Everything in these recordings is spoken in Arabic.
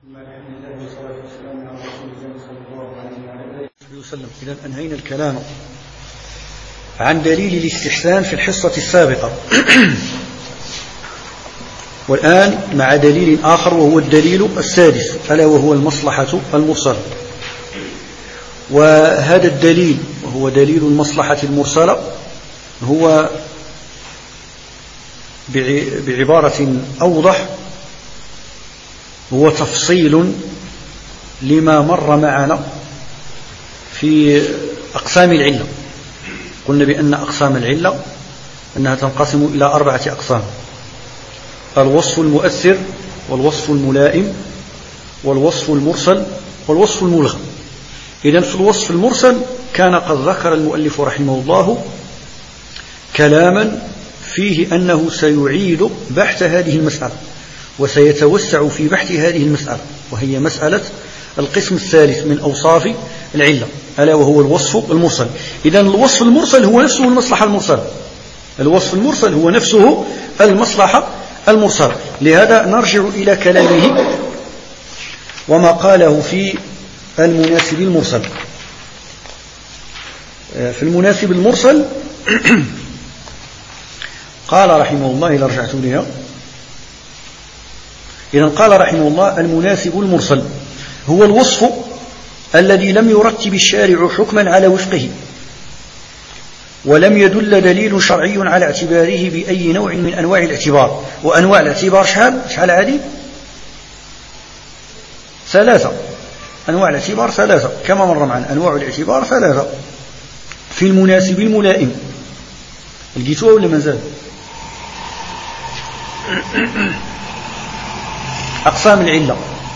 الحمد لله والصلاة والسلام على رسول الله صلى الله عليه وسلم. إذا أنهينا الكلام عن دليل الاستحسان في الحصة السابقة، والآن مع دليل آخر وهو الدليل السادس، ألا وهو المصلحة المرسلة. وهذا الدليل وهو دليل المصلحة المرسلة هو بعبارة أوضح هو تفصيل لما مر معنا في أقسام العلة. قلنا بأن أقسام العلة أنها تنقسم إلى 4 أقسام: الوصف المؤثر، والوصف الملائم، والوصف المرسل، والوصف الملغم. إذن في الوصف المرسل كان قد ذكر المؤلف رحمه الله كلاما فيه أنه سيعيد بحث هذه المسألة وسيتوسع في بحث هذه المسألة، وهي مسألة القسم الثالث من أوصاف العلة، ألا وهو الوصف المرسل. إذن الوصف المرسل هو نفسه المصلحة المرسلة. الوصف المرسل هو نفسه المصلحة المرسلة. لهذا نرجع إلى كلامه وما قاله في المناسب المرسل. في المناسب المرسل قال رحمه الله، إذا رجعت لها، إذن قال رحمه الله: المناسب المرسل هو الوصف الذي لم يرتب الشارع حكما على وفقه، ولم يدل دليل شرعي على اعتباره بأي نوع من أنواع الاعتبار. وأنواع الاعتبار شحال عديد؟ 3 أنواع الاعتبار 3 كما مر معنا. أنواع الاعتبار 3 في المناسب الملائم. لقيتوها ولا مازال؟ أقسام العلة: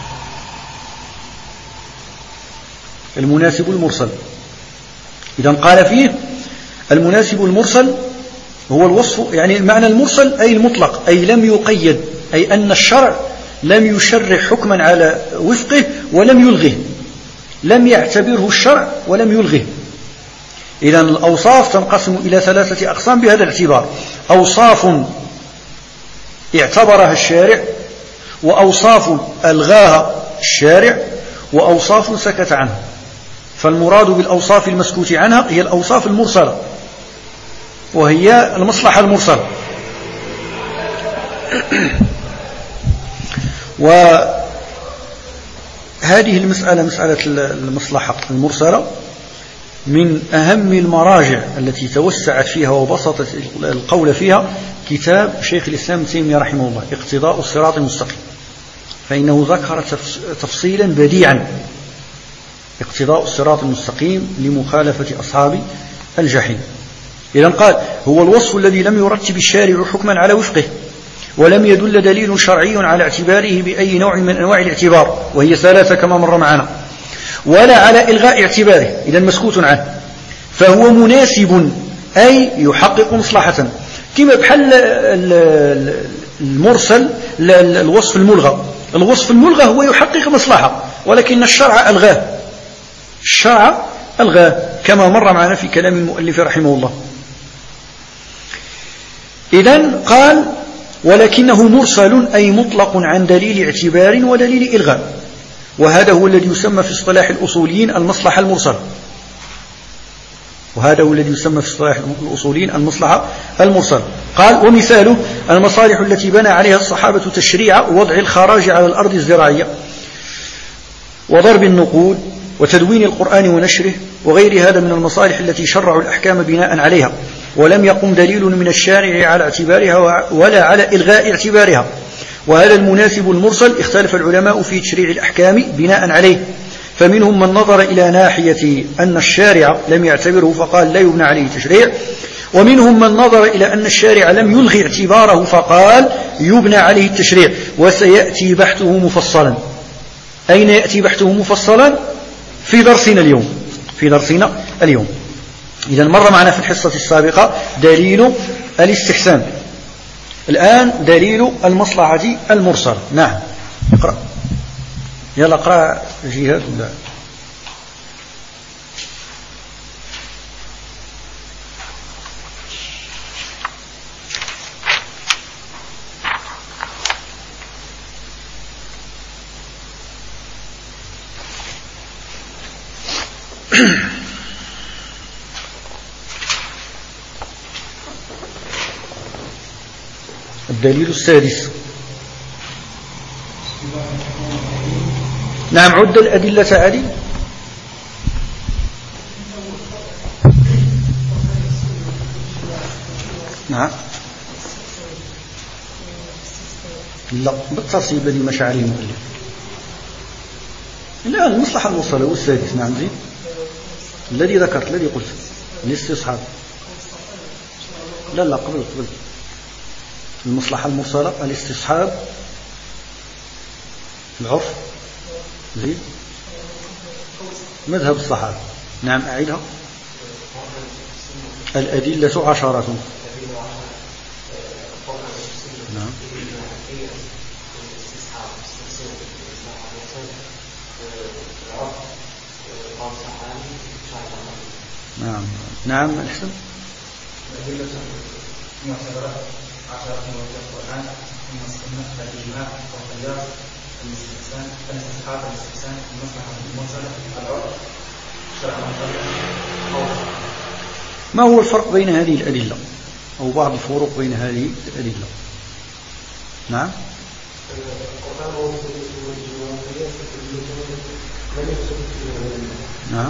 المناسب المرسل. إذا قال فيه المناسب المرسل هو الوصف، يعني معنى المرسل أي المطلق، أي لم يقيد، أي أن الشرع لم يشرع حكما على وفقه ولم يلغه، لم يعتبره الشرع ولم يلغه. إذا الأوصاف تنقسم إلى 3 أقسام بهذا الاعتبار: أوصاف اعتبرها الشارع، وأوصاف ألغاها الشارع، وأوصاف سكت عنها. فالمراد بالأوصاف المسكوت عنها هي الأوصاف المرسلة، وهي المصلحة المرسلة. وهذه المسألة، مسألة المصلحة المرسلة، من أهم المراجع التي توسعت فيها وبسطت القول فيها كتاب شيخ الإسلام ابن تيمية رحمه الله، اقتضاء الصراط المستقيم، فإنه ذكر تفصيلا بديعا: اقتضاء الصراط المستقيم لمخالفة أصحاب الجحيم. إذن قال: هو الوصف الذي لم يرتب الشارع حكما على وفقه، ولم يدل دليل شرعي على اعتباره بأي نوع من أنواع الاعتبار، وهي 3 كما مر معنا، ولا على إلغاء اعتباره، إذن مسكوت عنه، فهو مناسب أي يحقق مصلحة، كما بحال المرسل الوصف الملغى. الوصف الملغى هو يحقق مصلحة، ولكن الشرع ألغاه، الشرع ألغاه كما مر معنا في كلام المؤلف رحمه الله. إذن قال: ولكنه مرسل أي مطلق عن دليل اعتبار ودليل إلغاء، وهذا هو الذي يسمى في اصطلاح الأصوليين المصلحة المرسلة. وهذا هو الذي يسمى في اصطلاح الأصوليين المصلحة المرسلة. قال: ومثاله المصالح التي بنى عليها الصحابة تشريع وضع الخراج على الأرض الزراعية، وضرب النقود، وتدوين القرآن ونشره، وغير هذا من المصالح التي شرعوا الأحكام بناء عليها، ولم يقم دليل من الشارع على اعتبارها ولا على إلغاء اعتبارها. وهذا المناسب المرسل اختلف العلماء في تشريع الأحكام بناء عليه، فمنهم من نظر إلى ناحية أن الشارع لم يعتبره فقال لا يبنى عليه تشريع، ومنهم من نظر إلى أن الشارع لم يلغي اعتباره فقال يبنى عليه التشريع. وسيأتي بحثه مفصلا. أين يأتي بحثه مفصلا؟ في درسنا اليوم. إذا مر معنا في الحصة السابقة دليل الاستحسان، الآن دليل المصلحة المرسلة. نعم، اقرأ، يلا اقرأ جهاد. الدليل السادس. نعم، عد الأدلة علي. نعم، لا بالترتيب الذي مشى عليه المؤلف. لا، المصلحة المرسلة والسادس. نعم، زين الذي ذكرت، الذي قلت الاستصحاب. لا قبل المصلحة المرسلة الاستصحاب، العرف، زين مذهب الصحابة. نعم، أعيدها. الأدلة 10. نعم. نعم الحسن. الأدلة معتبرة 10 من القرآن، من السنة، الإجماع، والقياس، الاستحسان، الاستصحاب، الاستحسان، المصلحة المرسلة، العرف، الشرع المطلق. ما هو الفرق بين هذه الأدلة أو بعض الفروق بين هذه الأدلة؟ نعم. نعم.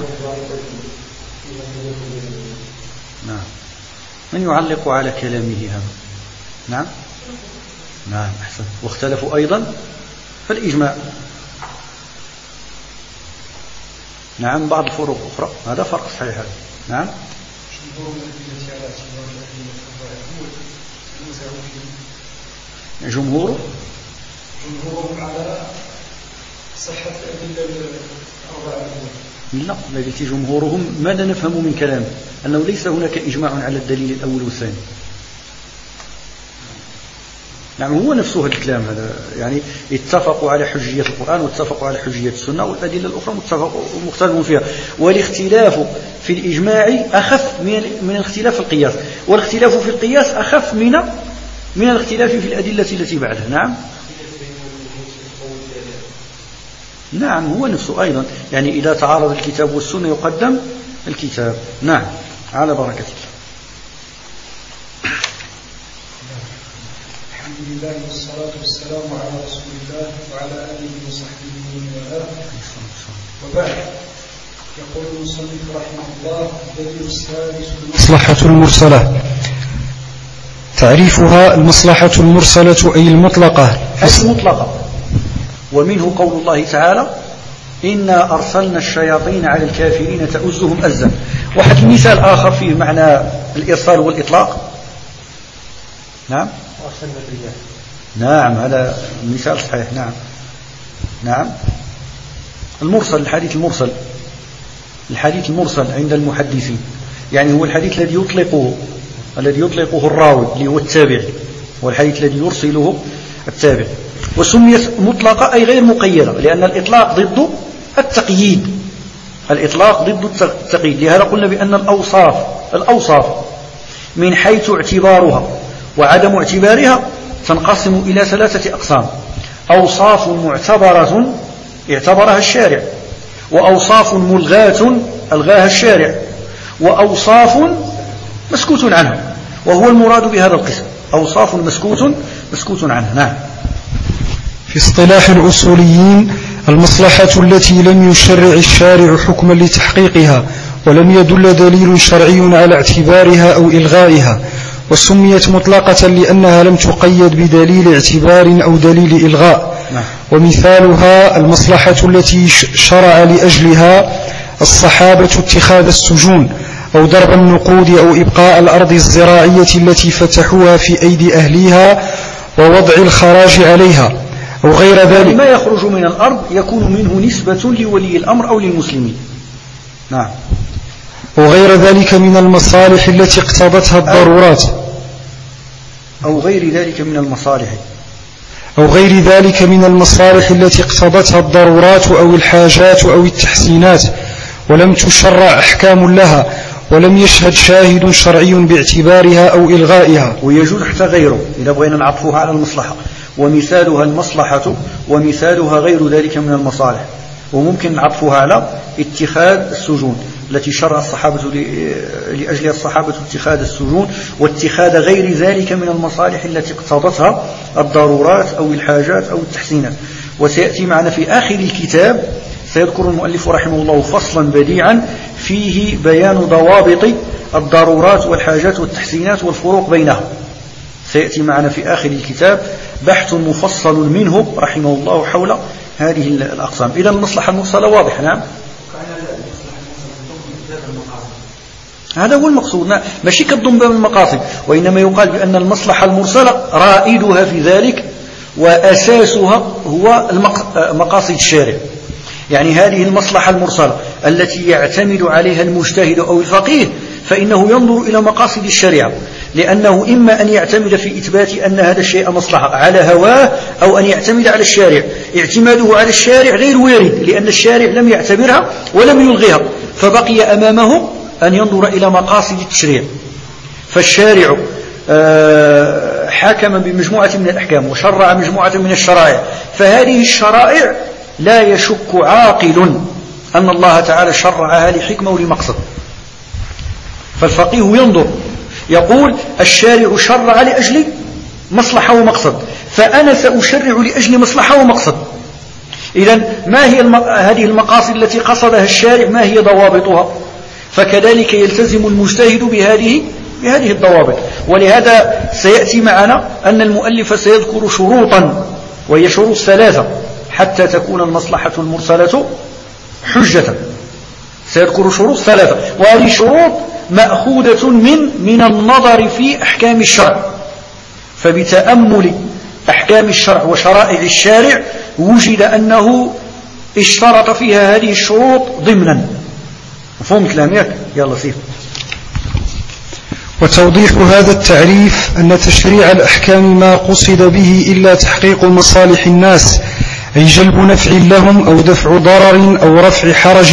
نعم. من يعلق على كلامه هذا؟ نعم. نعم أحسن. واختلفوا أيضا فالإجماع. نعم، بعض الفروق أخرى. هذا فرق صحيح. نعم. جمهورهم على صحة الأدلة الأربعة. لا، قلت جمهورهم. ماذا نفهم من كلامه؟ أنه ليس هناك إجماع على الدليل الأول والثاني. نعم، هو نفسه هذا الكلام هذا، يعني اتفقوا على حجية القرآن واتفقوا على حجية السنة، والأدلة الأخرى مختلف فيها. والاختلاف في الإجماع أخف من الاختلاف في القياس، والاختلاف في القياس أخف من الاختلاف في الأدلة التي بعدها. نعم. نعم، هو نفسه أيضا، يعني إذا تعارض الكتاب والسنة يقدم الكتاب. نعم، على بركة الله. الحمد لله والصلاة والسلام على رسول الله وعلى آله وصحبه ومن والاه. وبعد، يقول المصنف رحمه الله: الدليل السادس المصلحة المرسلة. تعريفها: المصلحة المرسلة أي المطلقة. ومنه قول الله تعالى: إنا أرسلنا الشياطين على الكافرين تؤزهم أزا. واحد مثال آخر فيه معنى الإرسال والإطلاق. نعم. نعم، هذا مثال صحيح. نعم. نعم. المرسل، الحديث المرسل عند المحدثين، يعني هو الحديث الذي يطلقه الراوي اللي هو التابعي، والحديث الذي يرسله التابعي. وسميت مطلقة أي غير مقيدة، لأن الإطلاق ضد التقييد. لهذا قلنا بأن الأوصاف من حيث اعتبارها وعدم اعتبارها تنقسم إلى 3 أقسام: أوصاف معتبرة اعتبرها الشارع، وأوصاف ملغاة ألغاها الشارع، وأوصاف مسكوت عنها، وهو المراد بهذا القسم: أوصاف مسكوت عنها. نعم. في اصطلاح الأصوليين: المصلحة التي لم يشرع الشارع حكما لتحقيقها ولم يدل دليل شرعي على اعتبارها أو إلغائها، وسميت مطلقة لأنها لم تقيد بدليل اعتبار أو دليل إلغاء. ومثالها: المصلحة التي شرع لأجلها الصحابة اتخاذ السجون أو ضرب النقود أو إبقاء الأرض الزراعية التي فتحوها في أيدي أهليها ووضع الخراج عليها أو غير ذلك. ما يخرج من الأرض يكون منه نسبة لولي الأمر أو للمسلمين. نعم. وغير ذلك من المصالح التي اقتضتها الضرورات، أو غير ذلك من المصالح التي اقتضتها الضرورات أو الحاجات أو التحسينات، ولم تشرع أحكام لها، ولم يشهد شاهد شرعي باعتبارها أو إلغائها. ويجوز حتى غيره إذا بغينا نعطفها على المصلحة. ومثالها المصلحة، ومثالها غير ذلك من المصالح. وممكن نعطفها على اتخاذ السجون، التي شرع الصحابة لأجل الصحابة اتخاذ السجون واتخاذ غير ذلك من المصالح التي اقتضتها الضرورات أو الحاجات أو التحسينات. وسيأتي معنا في آخر الكتاب سيذكر المؤلف رحمه الله فصلا بديعا فيه بيان ضوابط الضرورات والحاجات والتحسينات والفروق بينها. سيأتي معنا في آخر الكتاب بحث مفصل منه رحمه الله حول هذه الأقسام. إذا المصلحة المرسلة واضحة. نعم، هذا هو المقصود، ماشي كالضم باب المقاصد، وإنما يقال بأن المصلحة المرسلة رائدها في ذلك وأساسها هو مقاصد الشارع. يعني هذه المصلحة المرسلة التي يعتمد عليها المجتهد أو الفقيه فإنه ينظر إلى مقاصد الشريعة، لأنه إما أن يعتمد في إثبات أن هذا الشيء مصلحة على هواه أو أن يعتمد على الشارع. اعتماده على الشارع غير وارد، لأن الشارع لم يعتبرها ولم يلغيها، فبقي أمامه أن ينظر إلى مقاصد التشريع. فالشارع حكم بمجموعة من الأحكام وشرع مجموعة من الشرائع، فهذه الشرائع لا يشك عاقل أن الله تعالى شرعها لحكمة ولمقصد. فالفقيه ينظر يقول الشارع شرع لأجل مصلحة ومقصد، فأنا سأشرع لأجل مصلحة ومقصد. إذن ما هي هذه المقاصد التي قصدها الشارع؟ ما هي ضوابطها؟ فكذلك يلتزم المجتهد بهذه الضوابط. ولهذا سيأتي معنا أن المؤلف سيذكر شروطا، وهي شروط ثلاثة حتى تكون المصلحة المرسلة حجة. سيذكر شروط ثلاثة، وهذه شروط مأخوذة من النظر في أحكام الشرع. فبتأمل أحكام الشرع وشرائع الشارع وجد أنه اشترط فيها هذه الشروط ضمنا. مفهوم كلامك؟ يلا سير. وتوضيح هذا التعريف أن تشريع الأحكام ما قصد به إلا تحقيق مصالح الناس، أي جلب نفع لهم أو دفع ضرر أو رفع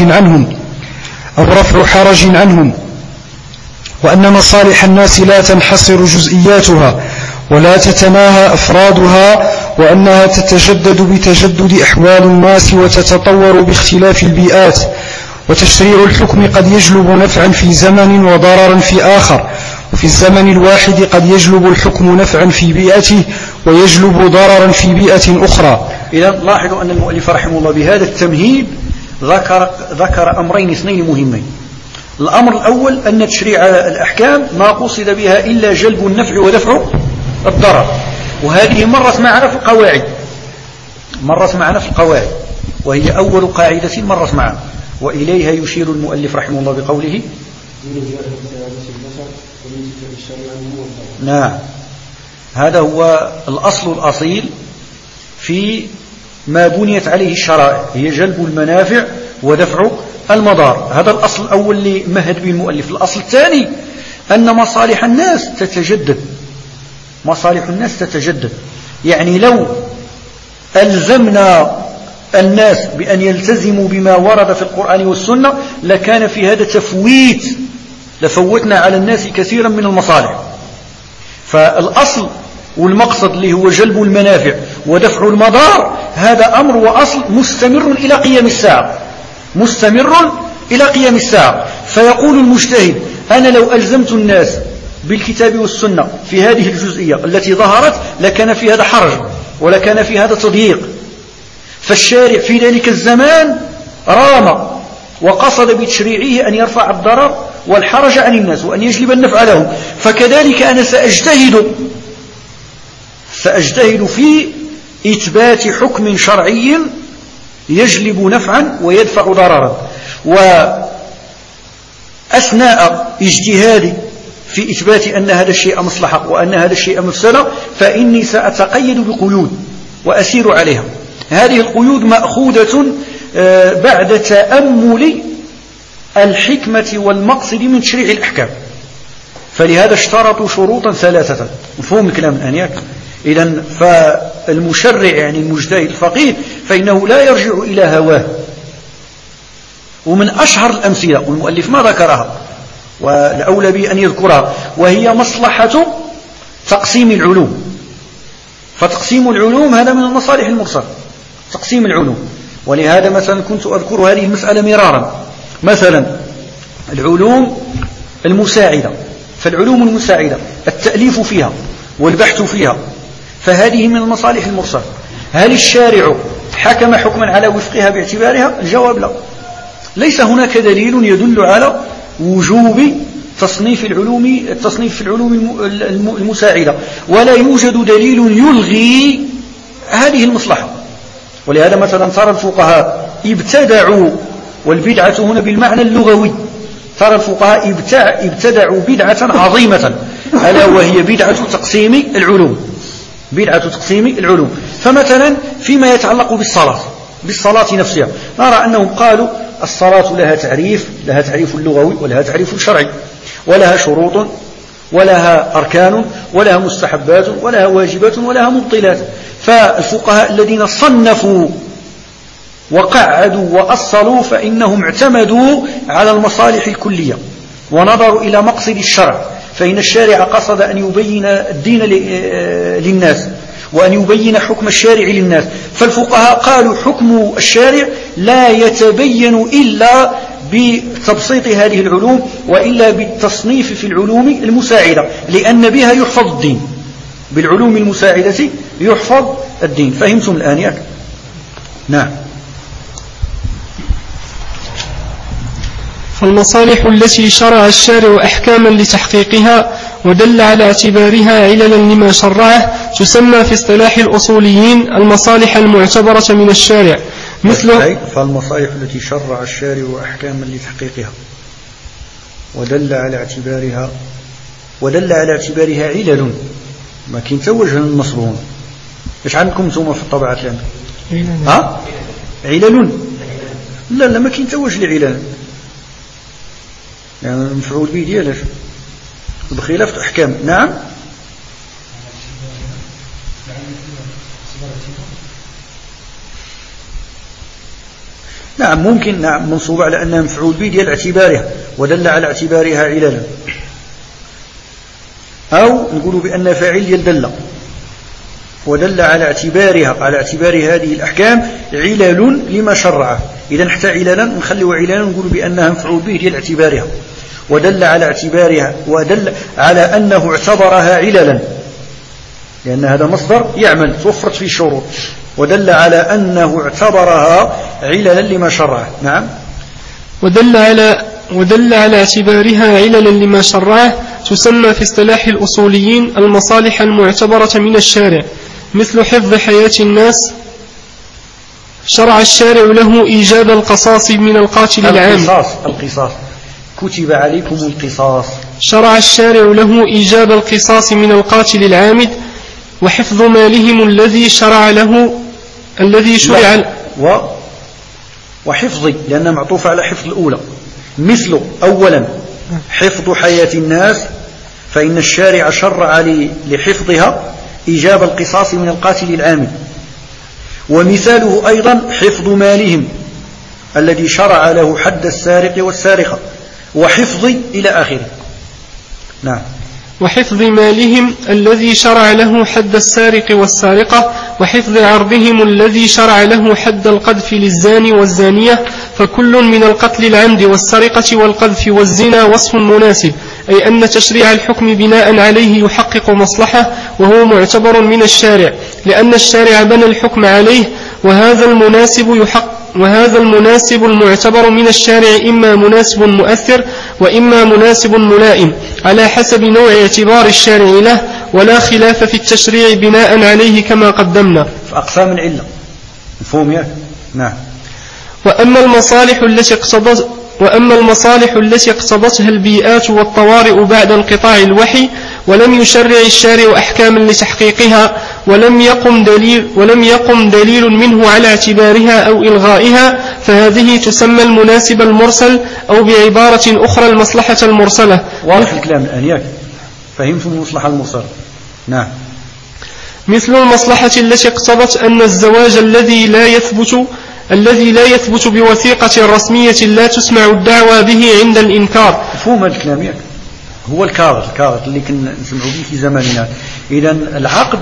حرج عنهم، وأن مصالح الناس لا تنحصر جزئياتها ولا تتناهى أفرادها، وأنها تتجدد بتجدد أحوال الناس وتتطور باختلاف البيئات. وتشريع الحكم قد يجلب نفعا في زمن وضررا في آخر، وفي الزمن الواحد قد يجلب الحكم نفعا في بيئته ويجلب ضررا في بيئة أخرى. إذا لاحظوا أن المؤلف رحمه الله بهذا التمهيد ذكر أمرين اثنين مهمين. الأمر الأول أن تشريع الأحكام ما قصد بها إلا جلب النفع ودفع الضرر، وهذه مرت معنا في القواعد، وهي أول قاعدة مرت معنا، وإليها يشير المؤلف رحمه الله بقوله نعم. هذا هو الأصل الأصيل في ما بنيت عليه الشرائع، هي جلب المنافع ودفع المضار. هذا الأصل الأول اللي مهد به المؤلف. الأصل الثاني أن مصالح الناس تتجدد. يعني لو ألزمنا الناس بأن يلتزموا بما ورد في القرآن والسنة لكان في هذا تفويت، لفوتنا على الناس كثيرا من المصالح. فالأصل والمقصد اللي هو جلب المنافع ودفع المضار هذا أمر وأصل مستمر إلى قيام الساعة. فيقول المجتهد أنا لو ألزمت الناس بالكتاب والسنة في هذه الجزئية التي ظهرت لكان في هذا حرج ولكان في هذا تضييق. فالشارع في ذلك الزمان رام وقصد بتشريعه أن يرفع الضرر والحرج عن الناس وأن يجلب النفع لهم. فكذلك أنا سأجتهد في إثبات حكم شرعي يجلب نفعا ويدفع ضررا، وأثناء اجتهادي في إثبات أن هذا الشيء مصلحة وأن هذا الشيء مفسدة فإني سأتقيد بقيود وأسير عليها. هذه القيود مأخوذة بعد تأمل الحكمة والمقصد من تشريع الأحكام. فلهذا اشترطوا شروطا ثلاثة. مفهوم الكلام آنياك؟ إذن فالمشرع يعني المجتهد الفقيه فإنه لا يرجع إلى هواه. ومن أشهر الأمثلة والمؤلف ما ذكرها والأولى بأن يذكرها وهي مصلحة تقسيم العلوم. فتقسيم العلوم هذا من المصالح المرسلة، تقسيم العلوم. ولهذا مثلا كنت أذكر هذه المسألة مرارا. مثلا العلوم المساعدة، فالعلوم المساعدة التأليف فيها والبحث فيها، فهذه من المصالح المرسلة. هل الشارع حكم حكما على وفقها باعتبارها؟ الجواب لا، ليس هناك دليل يدل على وجوب التصنيف في العلوم المساعدة، ولا يوجد دليل يلغي هذه المصلحة. ولهذا مثلا ترى الفقهاء ابتدعوا، والبدعة هنا بالمعنى اللغوي، ترى الفقهاء ابتدعوا بدعة عظيمة، ألا وهي بدعة تقسيم العلوم. فمثلا فيما يتعلق بالصلاة نفسها، نرى أنهم قالوا الصلاة لها تعريف لغوي ولها تعريف شرعي، ولها شروط ولها أركان ولها مستحبات ولها واجبات ولها مبطلات. فالفقهاء الذين صنفوا وقعدوا وأصلوا فإنهم اعتمدوا على المصالح الكلية ونظروا إلى مقصد الشرع، فإن الشارع قصد أن يبين الدين للناس وأن يبين حكم الشارع للناس. فالفقهاء قالوا حكم الشارع لا يتبين إلا بتبسيط هذه العلوم وإلا بالتصنيف في العلوم المساعدة، لأن بها يحفظ الدين، بالعلوم المساعدة يحفظ الدين. فهمتم الآن ياك؟ نعم. فالمصالح التي شرع الشارع أحكاما لتحقيقها ودل على اعتبارها عللا لما شرعه تسمى في اصطلاح الأصوليين المصالح المعتبرة من الشارع، مثل فالمصالح التي شرع الشارع أحكاما لتحقيقها ودل على اعتبارها علل، ما كاين تا وجه النصب. ايش عندكم انتم في الطبعات الآن؟ علل؟ لا ما كاين تا وجه العلل، يعني مفعول به ديالاش بخلاف أحكام. نعم ممكن، منصوب على أنها مفعول به ديال اعتبارها ودل على اعتبارها عللا، أو نقول بأن فاعل ديال دل ودل على اعتبار هذه الأحكام علل لما شرعه. إذا حتى عللا نخليه عللا نقول بأنها مفعول به ديال اعتبارها ودل على اعتبارها ودل على أنه اعتبرها عللا، لأن هذا مصدر يعمل توفرت فيه الشروط، ودل على أنه اعتبرها عللا لما شرعه. نعم. ودل على اعتبارها عللا لما شرعه تسمى في اصطلاح الأصوليين المصالح المعتبرة من الشارع، مثل حفظ حياة الناس شرع الشارع له إيجاب القصاص من القاتل العام. القصاص كتب عليكم القصاص، شرع الشارع له إيجاب القصاص من القاتل العامد، وحفظ مالهم الذي شرع وحفظ، لأنها معطوفة على حفظ الأولى، مثل أولا حفظ حياة الناس، فإن الشارع شرع لحفظها إيجاب القصاص من القاتل العامد، ومثاله أيضا حفظ مالهم الذي شرع له حد السارق والسارقة، وحفظ إلى آخره. نعم. وحفظ مالهم الذي شرع له حد السارق والسارقة، وحفظ عرضهم الذي شرع له حد القذف للزاني والزانية، فكل من القتل العمد والسرقة والقذف والزنا وصف مناسب، أي أن تشريع الحكم بناء عليه يحقق مصلحة، وهو معتبر من الشارع لأن الشارع بنى الحكم عليه، وهذا المناسب المعتبر من الشارع إما مناسب مؤثر وإما مناسب ملائم على حسب نوع اعتبار الشارع له، ولا خلاف في التشريع بناء عليه كما قدمنا. في أقسام العلة مفهوم يا؟ نعم. وأما المصالح التي اقتضتها البيئات والطوارئ بعد انقطاع الوحي ولم يشرع الشارع أحكاما لتحقيقها ولم يقم دليل منه على اعتبارها أو إلغائها، فهذه تسمى المناسب المرسل، أو بعبارة أخرى المصلحة المرسلة. واضح الكلام الآن ياك؟ فهمتم المصلحة المرسلة؟ نعم. مثل المصلحة التي اقتضت أن الزواج الذي لا يثبت بوثيقة رسمية لا تسمع الدعوى به عند الإنكار. مفهوم هذا الكلام ياك؟ هو الكاغذ اللي كنا نسمعه به في زماننا. إذا العقد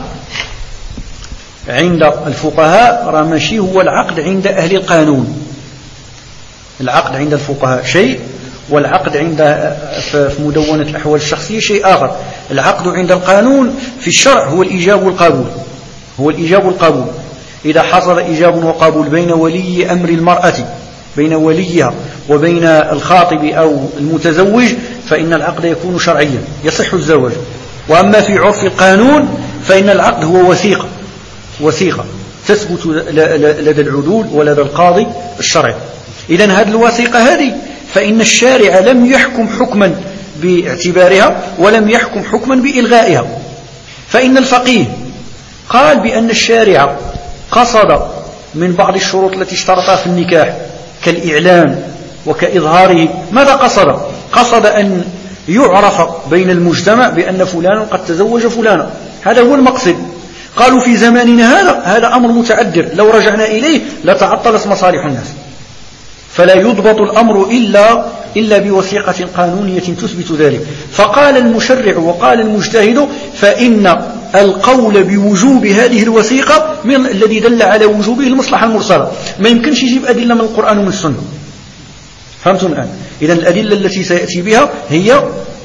عند الفقهاء راه ماشي هو العقد عند أهل القانون. العقد عند الفقهاء شيء والعقد عند في مدونة الأحوال الشخصية شيء آخر. العقد عند القانون في الشرع هو الإيجاب والقبول، هو الإيجاب والقبول. إذا حصل إيجاب وقبول بين ولي أمر المرأة، بين وليها وبين الخاطب أو المتزوج، فإن العقد يكون شرعيا يصح الزواج. وأما في عرف القانون فإن العقد هو وثيقة تثبت لدى العدول ولدى القاضي الشرعي. إذن هذه الوثيقة هذه فإن الشارع لم يحكم حكما باعتبارها ولم يحكم حكما بإلغائها. فإن الفقيه قال بأن الشارع قصد من بعض الشروط التي اشترطها في النكاح كالإعلان وكإظهاره. ماذا قصد؟ قصد أن يعرف بين المجتمع بأن فلانا قد تزوج فلانا، هذا هو المقصد. قالوا في زماننا هذا أمر متعذر، لو رجعنا إليه لتعطلت مصالح الناس، فلا يضبط الأمر إلا بوثيقة قانونية تثبت ذلك. فقال المشرع وقال المجتهد فإن القول بوجوب هذه الوثيقة من الذي دل على وجوبه المصلحة المرسلة. ما يمكنش يجيب أدلة من القرآن ومن السنة. فهمتم الآن؟ إذن الأدلة التي سيأتي بها هي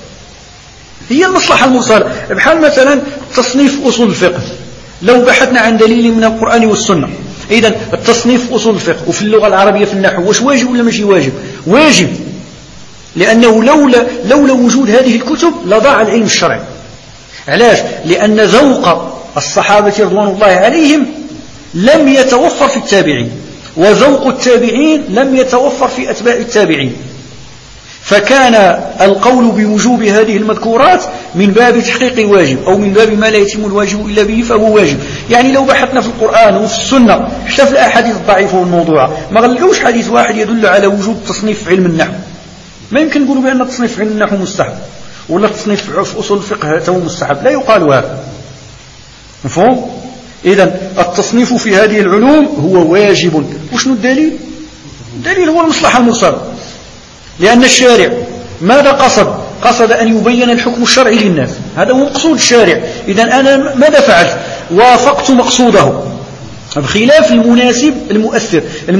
المصلحة المرسلة. بحال مثلا تصنيف أصول الفقه، لو بحثنا عن دليل من القرآن والسنة. إذن التصنيف أصول الفقه وفي اللغة العربية في النحو واش واجب ولا ماشي واجب؟ واجب، لأنه لولا وجود هذه الكتب لضاع العلم الشرعي. علاش؟ لأن ذوق الصحابة رضوان الله عليهم لم يتوفر في التابعين، وذوق التابعين لم يتوفر في أتباع التابعين. فكان القول بوجوب هذه المذكورات من باب تحقيق واجب، أو من باب ما لا يتم الواجب إلا به فهو واجب. يعني لو بحثنا في القرآن وفي السنة حتى في الأحاديث الضعيفة والموضوعة ما غلقوش حديث واحد يدل على وجوب التصنيف في علم النحو. ما يمكن نقولوا بأن التصنيف في علم النحو مستحب ولا التصنيف في أصول الفقه هو مستحب، لا يقال هذا. مفهوم؟ إذن التصنيف في هذه العلوم هو واجب. وشنو الدليل؟ الدليل هو المصلحة المرسلة. لأن الشارع ماذا قصد؟ قصد أن يبين الحكم الشرعي للناس، هذا هو مقصود الشارع. إذن أنا ماذا فعلت؟ وافقت مقصوده بخلاف المناسب المؤثر.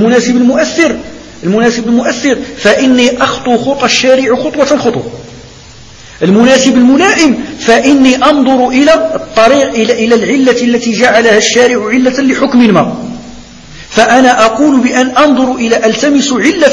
المناسب المؤثر فإني أخطو خطى الشارع خطوة. المناسب الملائم فإني أنظر إلى الطريق إلى العلة التي جعلها الشارع علة لحكم ما. فأنا أقول بأن أنظر إلى ألتمس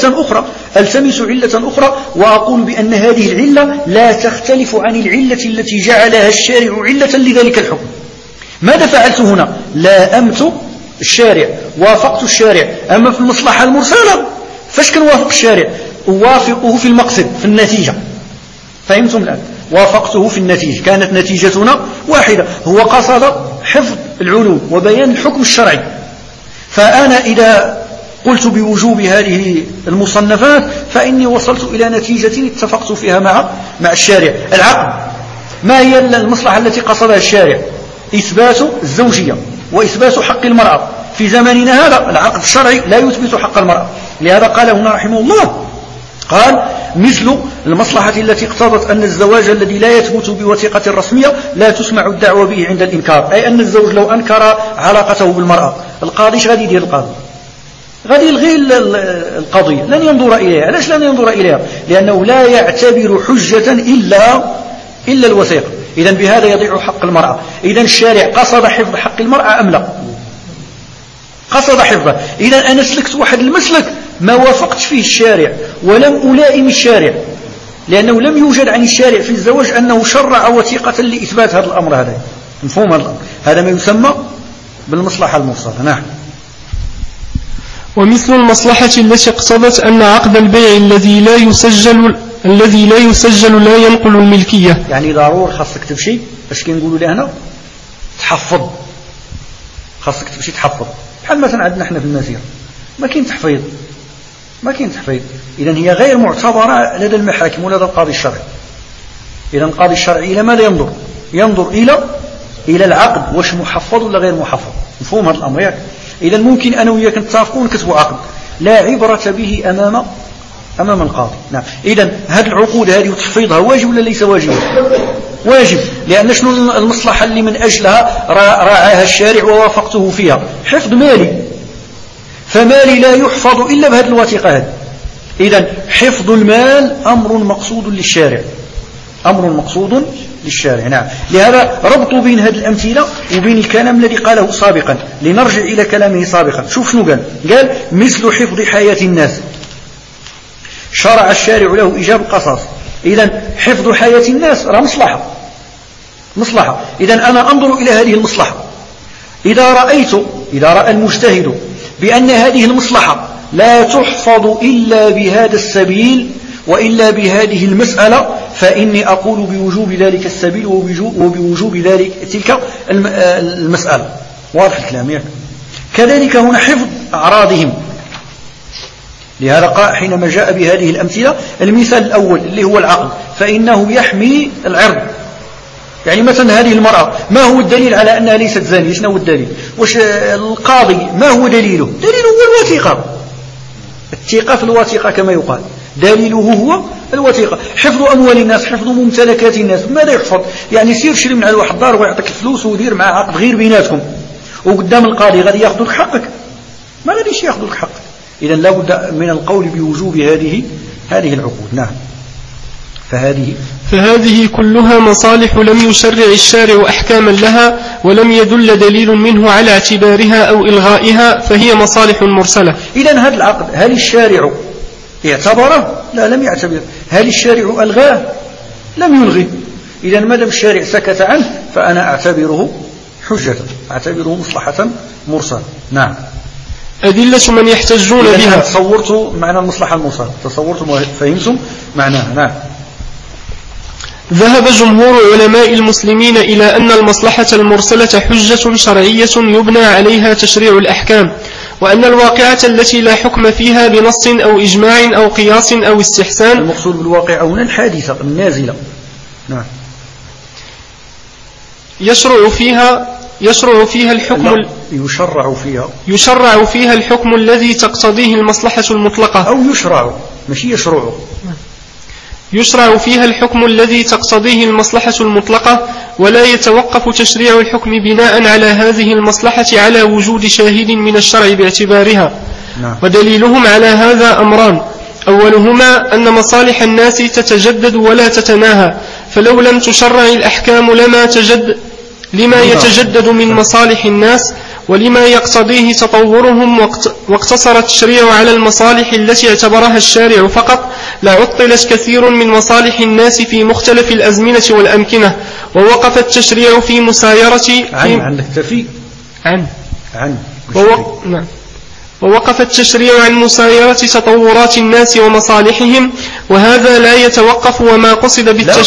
علة أخرى وأقول بأن هذه العلة لا تختلف عن العلة التي جعلها الشارع علة لذلك الحكم. ماذا فعلت هنا؟ لائمت الشارع، وافقت الشارع. أما في المصلحة المرسلة فاش كنوافق الشارع؟ أوافقه في المقصد، في النتيجة. فهمتم الآن؟ وافقته في النتيجة، كانت نتيجتنا واحدة، هو قصد حفظ العلوم وبيان الحكم الشرعي. فأنا إذا قلت بوجوب هذه المصنفات فإني وصلت إلى نتيجة اتفقت فيها مع الشارع. العقد ما هي المصلحة التي قصدها الشارع؟ إثبات الزوجية وإثبات حق المرأة. في زماننا هذا العقد الشرعي لا يثبت حق المرأة، لهذا قال هنا رحمه الله قال مثل المصلحة التي اقتضت أن الزواج الذي لا يثبت بوثيقة رسمية لا تسمع الدعوة به عند الإنكار. أي أن الزوج لو أنكر علاقته بالمرأة القاضي غادي يدير؟ القاضي غادي يلغي القضية، لن ينظر إليها. علاش لن ينظر إليها؟ لأنه لا يعتبر حجة إلا الوثيقة. إذن بهذا يضيع حق المرأة. إذن الشارع قصد حفظ حق المرأة أم لا؟ قصد حفظه. إذن أنا سلكت واحد المسلك ما وافقت فيه الشارع ولم ألائم الشارع، لأنه لم يوجد عن الشارع في الزواج أنه شرع وثيقة لإثبات هذا الأمر. هذا مفهوم هذا الأمر، هذا ما يسمى بالمصلحة المرسلة. نعم. ومثل المصلحة التي اقتضت أن عقد البيع الذي لا يسجل لا ينقل الملكية. يعني ضروري خاصك تمشي، باش كنقولوا لهنا تحفظ، خاصك تمشي تحفظ. بحال مثلا عندنا احنا في المسيرة ما كاين تحفيظ. إذن هي غير معتبرة لدى المحاكم ولدى القاضي الشرعي. إذن القاضي الشرعي إلى ماذا ينظر إلى العقد، واش محفظ ولا غير محفظ. مفهوم هذا الأمر ياك؟ إذن ممكن أنا وياك نتفقون نكتبوا عقد لا عبرة به أمام القاضي. نعم. إذن هذه العقود هذه وتحفيظها واجب ولا ليس واجب؟ واجب. لأن شنو المصلحة اللي من أجلها راعاها الشارع ووافقته فيها؟ حفظ مالي. فمالي لا يحفظ إلا بهذه الوثيقة هذه. إذن حفظ المال أمر مقصود للشارع، أمر مقصود للشارع. نعم. لهذا ربط بين هذه الأمثلة وبين الكلام الذي قاله سابقا. لنرجع إلى كلامه سابقا. شوف شنو قال مثل حفظ حياة الناس، شرع الشارع له إيجاب القصاص. إذن حفظ حياة الناس راه مصلحة. إذن أنا أنظر إلى هذه المصلحة. إذا رأى المجتهد بأن هذه المصلحة لا تحفظ إلا بهذا السبيل وإلا بهذه المسألة، فإني أقول بوجوب ذلك السبيل وبوجوب ذلك تلك المسألة. واضح الكلام يعني؟ كذلك هنا حفظ أعراضهم. لهذا حينما جاء بهذه الأمثلة، المثال الأول اللي هو العقد فإنه يحمي العرض. يعني مثلا هذه المرأة ما هو الدليل على أنها ليست زانية؟ شنو هو الدليل؟ وش القاضي ما هو دليله؟ دليله هو الوثيقة، الثقة في الوثيقة كما يقال، دليله هو الوثيقة. حفظ أموال الناس، حفظ ممتلكات الناس، ماذا يحفظ؟ يعني سير شري من على واحد الدار ويعطيك الفلوس ودير معاه عقد غير بيناتكم، وقدام القاضي غادي ياخذ لك حقك؟ ما غاديش ياخذ لك حقك. إذن لا بد من القول بوجوب هذه العقود. نعم. فهذه كلها مصالح لم يشرع الشارع أحكاما لها ولم يدل دليل منه على اعتبارها أو إلغائها، فهي مصالح مرسلة. إذن هذا العقد هل الشارع اعتبره؟ لا، لم يعتبر. هل الشارع ألغاه؟ لم يلغي. إذن ما دام الشارع سكت عنه فأنا أعتبره حجة، أعتبره مصلحة مرسلة. نعم. أدلة من يحتجون بها. تصورت معنى المصلحة المرسلة، تصورت فهمتم معناها. نعم. ذهب جمهور علماء المسلمين إلى أن المصلحة المرسلة حجة شرعية يبنى عليها تشريع الأحكام، وأن الواقعة التي لا حكم فيها بنص أو إجماع أو قياس أو استحسان، المقصود بالواقعة هنا الحادثة النازلة. نعم. يشرع فيها الحكم، يشرع فيها الحكم الذي تقتضيه المصلحة المطلقة، أو يشرع ماشي يشرع. يشرع فيها الحكم الذي تقتضيه المصلحة المطلقة، ولا يتوقف تشريع الحكم بناء على هذه المصلحة على وجود شاهد من الشرع باعتبارها. نعم. ودليلهم على هذا أمران: أولهما أن مصالح الناس تتجدد ولا تتناهى، فلو لم تشرع الأحكام لما يتجدد من مصالح الناس ولما يقتضيه تطورهم، واقتصر التشريع على المصالح التي اعتبرها الشارع فقط، لعطلت كثير من مصالح الناس في مختلف الأزمنة والأمكنة، ووقف التشريع في مسايرة ووقف التشريع عن مسايرة تطورات الناس ومصالحهم، وهذا لا يتوقف وما قصد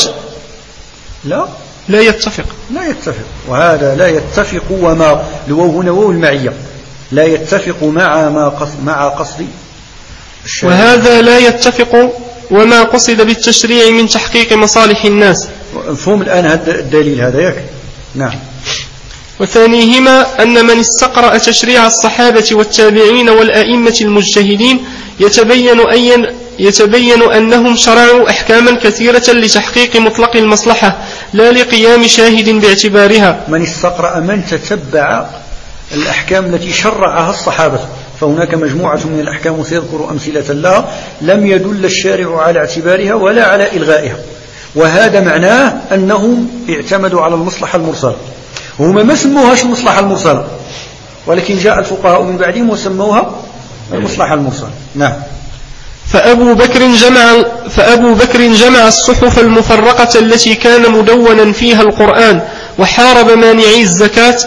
لا يتفق. وهذا لا يتفق، وما هنا وهو المعية لا يتفق مع قصد الشارع. وهذا لا يتفق وما قصد بالتشريع من تحقيق مصالح الناس. مفهوم الآن هذا الدليل هذا ياك؟ نعم. وثانيهما أن من استقرأ تشريع الصحابة والتابعين والأئمة المجتهدين يتبين أنهم شرعوا أحكاما كثيرة لتحقيق مطلق المصلحة لا لقيام شاهد باعتبارها. من استقرأ، من تتبع الأحكام التي شرعها الصحابة، فهناك مجموعة من الأحكام سيذكر أمثلة لها لم يدل الشارع على اعتبارها ولا على إلغائها، وهذا معناه أنهم اعتمدوا على المصلحة المرسلة. هما ما سموهاش المصلحة المرسلة، ولكن جاء الفقهاء من بعدهم وسموها المصلحة المرسلة. نعم. فأبو بكر جمع الصحف المفرقة التي كان مدونا فيها القرآن، وحارب مانعي الزكاة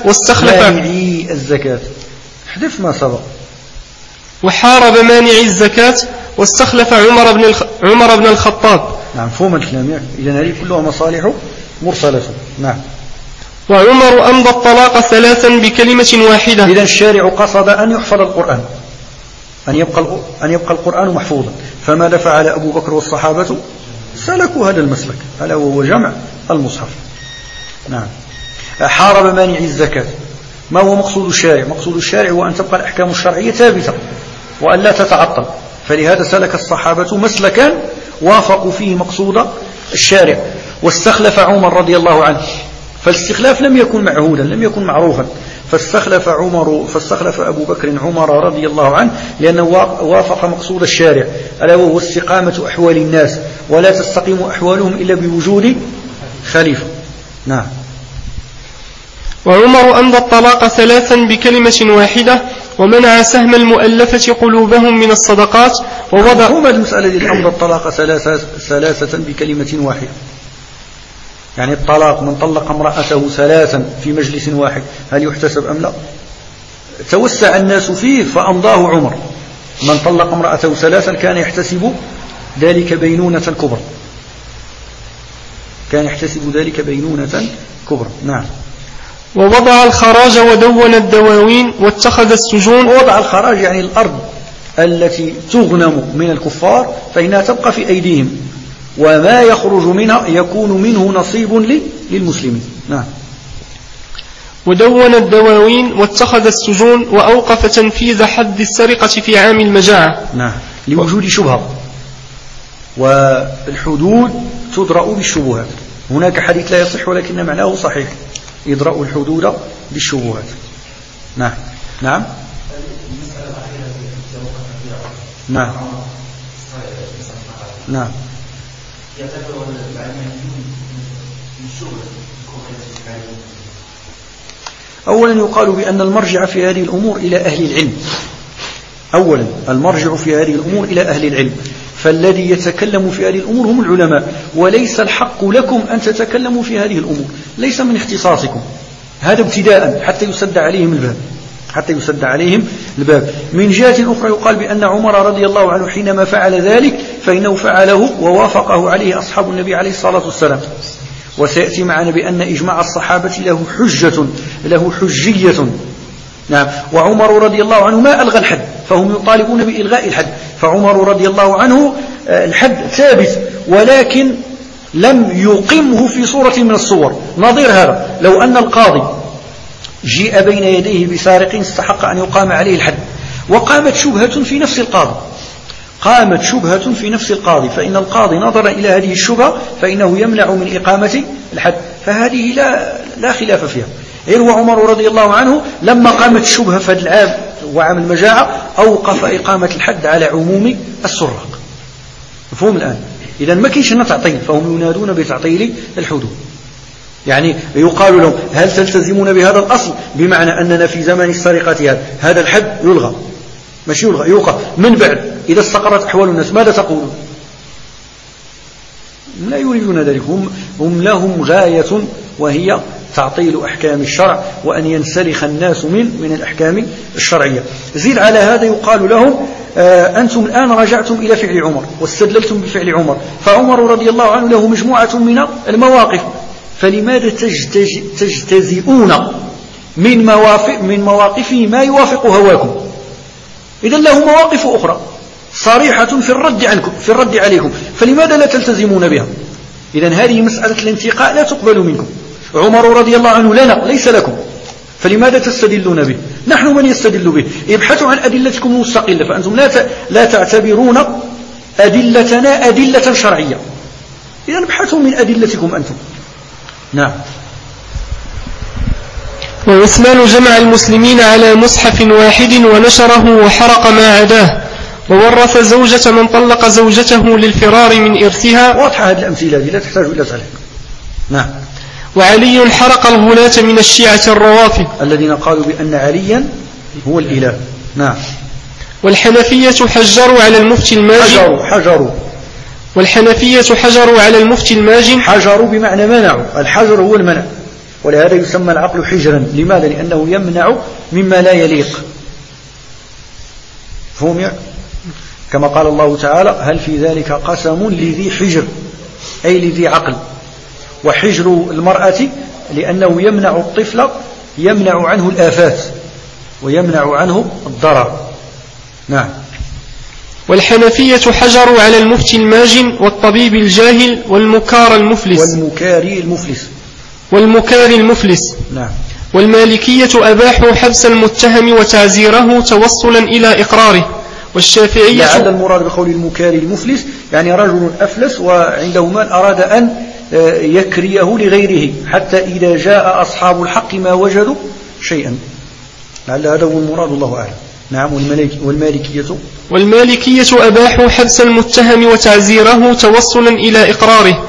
واستخلف عمر بن الخطاب. نعم. فهم الكلام. إذن هذه كلها مصالح مرسلة. نعم. وعمر أمضى الطلاق 3 بكلمة واحدة. إذن الشارع قصد أن يحفظ القرآن، أن يبقى القرآن محفوظا. فماذا فعل أبو بكر والصحابة؟ سلكوا هذا المسلك، هذا هو جمع المصحف. نعم. حارب مانع الزكاة. ما هو مقصود الشارع؟ مقصود الشارع هو أن تبقى الأحكام الشرعية ثابتة وأن لا تتعطل، فلهذا سلك الصحابة مسلكا وافقوا فيه مقصود الشارع. واستخلف عمر رضي الله عنه، فالاستخلاف لم يكن معهودا، لم يكن معروفا، فاستخلف أبو بكر عمر رضي الله عنه لأنه وافق مقصود الشارع ألا وهو استقامة أحوال الناس، ولا تستقيم أحوالهم إلا بوجود خليفة. نعم. وعمر أمضى الطلاق 3 بكلمة واحدة، ومنع سهم المؤلفة قلوبهم من الصدقات، ووضع هو المسألة دي أمضى الطلاق 3 بكلمة واحدة، يعني الطلاق من طلق امرأته 3 في مجلس واحد هل يحتسب أم لا؟ توسع الناس فيه فأمضاه عمر. من طلق امرأته 3 كان يحتسب ذلك بينونة كبرى، نعم. ووضع الخراج ودون الدواوين واتخذ السجون. ووضع الخراج يعني الأرض التي تغنم من الكفار فإنها تبقى في أيديهم، وما يخرج منها يكون منه نصيب للمسلمين. نعم. ودون الدواوين واتخذ السجون وأوقف تنفيذ حد السرقة في عام المجاعة. نعم، لوجود شبهة، والحدود تدرأ بالشبهات. هناك حديث لا يصح ولكن معناه صحيح، يدرأ الحدود بالشبهات. نعم. نعم. نعم. نعم. أولا يقال بأن المرجع في هذه الأمور إلى أهل العلم. أولا المرجع في هذه الأمور إلى أهل العلم، فالذي يتكلم في هذه الأمور هم العلماء، وليس الحق لكم أن تتكلموا في هذه الأمور، ليس من اختصاصكم. هذا ابتداء حتى يسد عليهم الباب. من جهة أخرى يقال بأن عمر رضي الله عنه حينما فعل ذلك فإنه فعله ووافقه عليه أصحاب النبي عليه الصلاة والسلام، وسيأتي معنا بأن إجماع الصحابة له حجية. نعم. وعمر رضي الله عنه ما ألغى الحد، فهم يطالبون بإلغاء الحد، فعمر رضي الله عنه الحد ثابت ولكن لم يقمه في صورة من الصور. نظير هذا لو أن القاضي جيء بين يديه بسارق استحق أن يقام عليه الحد، وقامت شبهة في نفس القاضي، فإن القاضي نظر إلى هذه الشبهة فإنه يمنع من إقامة الحد، فهذه لا خلاف فيها. هو عمر رضي الله عنه لما قامت الشبهة في العام وعام المجاعة أوقف إقامة الحد على عموم السراق. مفهوم الآن؟ إذا ما كاينش هنا تعطيل، فهم ينادون بتعطيل الحدود. يعني يقال لهم هل تلتزمون بهذا الأصل، بمعنى أننا في زمان السرقة هذا الحد يلغى، ماشي يلغى، يوقف من بعد إذا استقرت أحوال الناس ماذا تقولون؟ لا يريدون ذلك، هم لهم غاية وهي تعطيل أحكام الشرع وأن ينسلخ الناس من الأحكام الشرعية. زيد على هذا يقال لهم أنتم الآن رجعتم إلى فعل عمر واستدللتم بفعل عمر، فعمر رضي الله عنه له مجموعة من المواقف، فلماذا تجتزئون من مواقفه ما يوافق هواكم؟ إذا له مواقف أخرى صريحة في الرد عليكم، فلماذا لا تلتزمون بها؟ إذا هذه مسألة الانتقاء لا تقبل منكم. عمر رضي الله عنه لنا ليس لكم، فلماذا تستدلون به؟ نحن من يستدل به؟ ابحثوا عن أدلتكم المستقلة، فأنتم لا تعتبرون أدلتنا أدلة شرعية، إذا ابحثوا من أدلتكم أنتم. نعم. وعثمان جمع المسلمين على مصحف واحد ونشره وحرق ما عداه، وورث زوجة من طلق زوجته للفرار من إرثها. واضحة هذه الأمثلة لا تحتاج إلى تعليق. نعم. وعلي حرق الغلاة من الشيعة الروافض الذين قالوا بأن عليا هو الإله. نعم. والحنفية حجروا على المفتي الماجن. والحنفية حجروا على المفتي الماجن. حجروا بمعنى منعوا، الحجر هو المنع، ولهذا يسمى العقل حجرا. لماذا؟ لأنه يمنع مما لا يليق. فهم كما قال الله تعالى هل في ذلك قسم لذي حجر، أي لذي عقل. وحجر المرأة لأنه يمنع الطفل، يمنع عنه الآفات ويمنع عنه الضرر. نعم. والحنفية حجروا على المفتي الماجن والطبيب الجاهل والمكاري المفلس. نعم. والمالكية أباحوا حبس المتهم وتعزيره توصلا إلى إقراره. والشافعية لعل المراد بقول المكاري المفلس يعني رجل أفلس وعنده مال أراد أن يكريه لغيره، حتى إذا جاء أصحاب الحق ما وجدوا شيئا. لعل هذا هو المراد، الله أعلم. نعم. والمالكية أباحوا حبس المتهم وتعزيره توصلا إلى إقراره.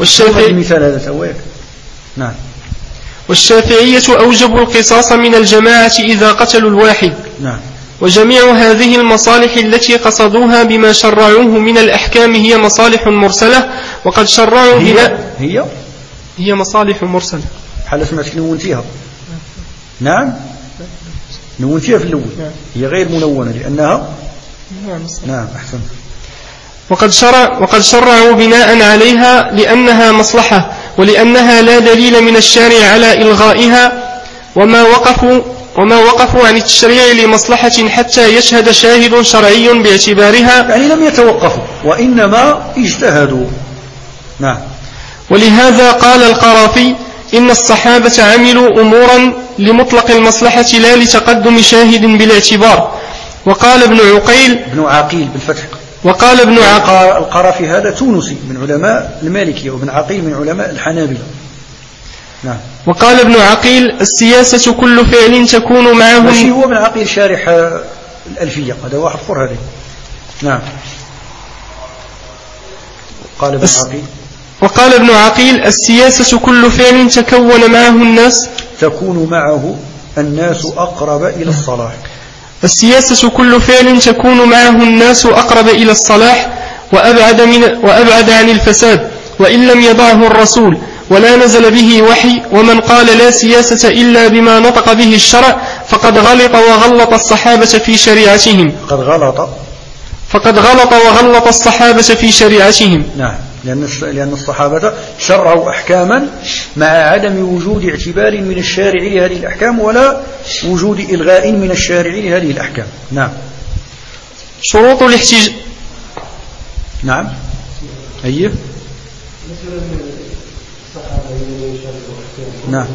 نعم. والشافعية أوجبوا القصاص من الجماعة إذا قتلوا الواحد. نعم. وجميع هذه المصالح التي قصدوها بما شرعوه من الأحكام هي مصالح مرسلة، وقد شرعوا هي مصالح مرسلة. حال سمعتك نونتيها. نعم نونتيها في الأول. هي غير منونة لأنها نعم أحسن. وقد شرعوا بناء عليها لأنها مصلحة، ولأنها لا دليل من الشارع على إلغائها، وما وقفوا عن التشريع لمصلحة حتى يشهد شاهد شرعي باعتبارها، يعني لم يتوقفوا وإنما اجتهدوا. نعم. ولهذا قال القرافي إن الصحابة عملوا أمورا لمطلق المصلحة لا لتقدم شاهد بالاعتبار. وقال ابن عقيل بالفتح. وقال ابن عقيل القرافي هذا تونسي من علماء المالكية، وابن عقيل من علماء الحنابلة. نعم. وقال ابن عقيل السياسة كل فعل تكون معه. ماشي هو ابن عقيل شارح الألفية، هذا واحد فر هذه. نعم. وقال ابن عقيل السياسة كل فعل تكون معه الناس تكون معه الناس أقرب إلى الصلاح. السياسة كل فعل تكون معه الناس أقرب إلى الصلاح وأبعد عن الفساد، وإن لم يضعه الرسول ولا نزل به وحي. ومن قال لا سياسة إلا بما نطق به الشرع فقد غلط وغلط الصحابة في شريعتهم. فقد غلط وغلط الصحابة في شريعتهم. نعم. لأن الصحابة شرعوا أحكاما مع عدم وجود اعتبار من الشارع لهذه الأحكام ولا وجود إلغاء من الشارع لهذه الأحكام. نعم. شروط الاحتجاج. نعم. أيه. نعم.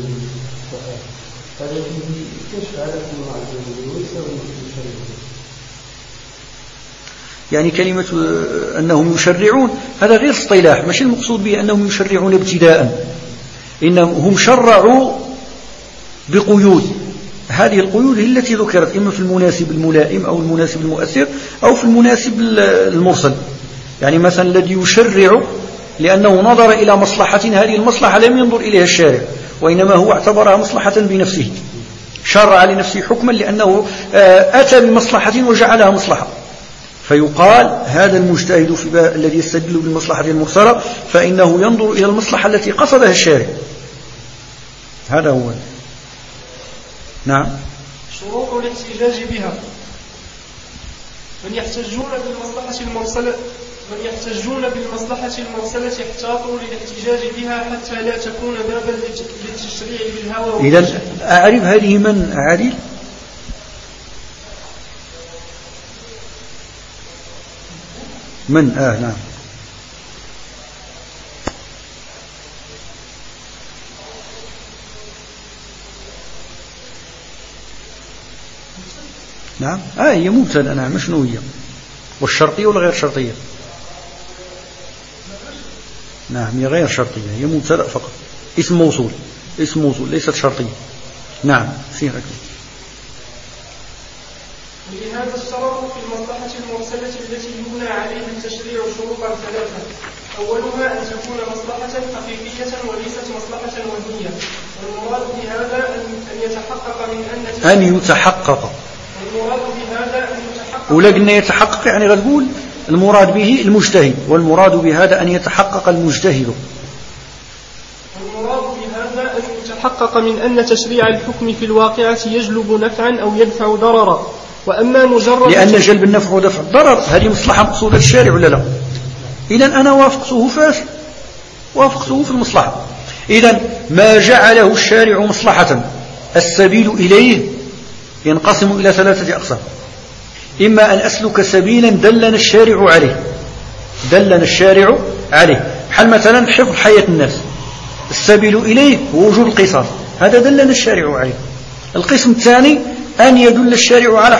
يعني كلمة أنهم يشرعون هذا غير اصطلاح، مش المقصود به أنهم يشرعون ابتداء، إنهم شرعوا بقيود. هذه القيود هي التي ذكرت إما في المناسب الملائم أو المناسب المؤثر أو في المناسب المرسل. يعني مثلا الذي يشرع لأنه نظر إلى مصلحة، هذه المصلحة لم ينظر إليها الشارع وإنما هو اعتبرها مصلحة بنفسه، شرع لنفسه حكما لأنه أتى بمصلحة وجعلها مصلحة، فيقال هذا المجتهد الذي يستدل بالمصلحة المرسلة فإنه ينظر إلى المصلحة التي قصدها الشارع. هذا هو. نعم. شروط الاحتجاج بها. من يحتجون بالمصلحة المرسلة احتاطوا للاحتجاج بها حتى لا تكون بابا للتشريع بالهوى. إذن أعرف هذه من عادل؟ من نعم. نعم. هي مبتدأ. نعم. شنو هي؟ والشرطية ولا غير شرطية؟ نعم هي غير شرطية، هي مبتدأ فقط، اسم موصول ليست شرطية. نعم. سيرك. ولهذا الشرط في المصلحة المرسلة التي يبنى عليها التشريع شروطا ثلاثة. أولها أن تكون مصلحة حقيقية وليست مصلحة وهمية، والمراد بهذا أن يتحقق من أن يتحقق. والمراد بهذا أن يتحقق. ولكن يتحقق يعني غتقول المراد به المجتهد، والمراد بهذا أن يتحقق المجتهد. والمراد بهذا أن يتحقق من أن تشريع الحكم في الواقعة يجلب نفعا أو يدفع ضررا. وأما مجرد لأن جلب النفع ودفع الضرر هذه مصلحة مقصودة الشارع ولا لا؟ إذن أنا وافقته في المصلحة. إذن ما جعله الشارع مصلحة السبيل إليه ينقسم إلى ثلاثة أقسام. إما أن أسلك سبيلا دلنا الشارع عليه، بحال مثلا حفظ حياة الناس، السبيل إليه هو وجود القصاص، هذا دلنا الشارع عليه. القسم الثاني أن يدل الشارع على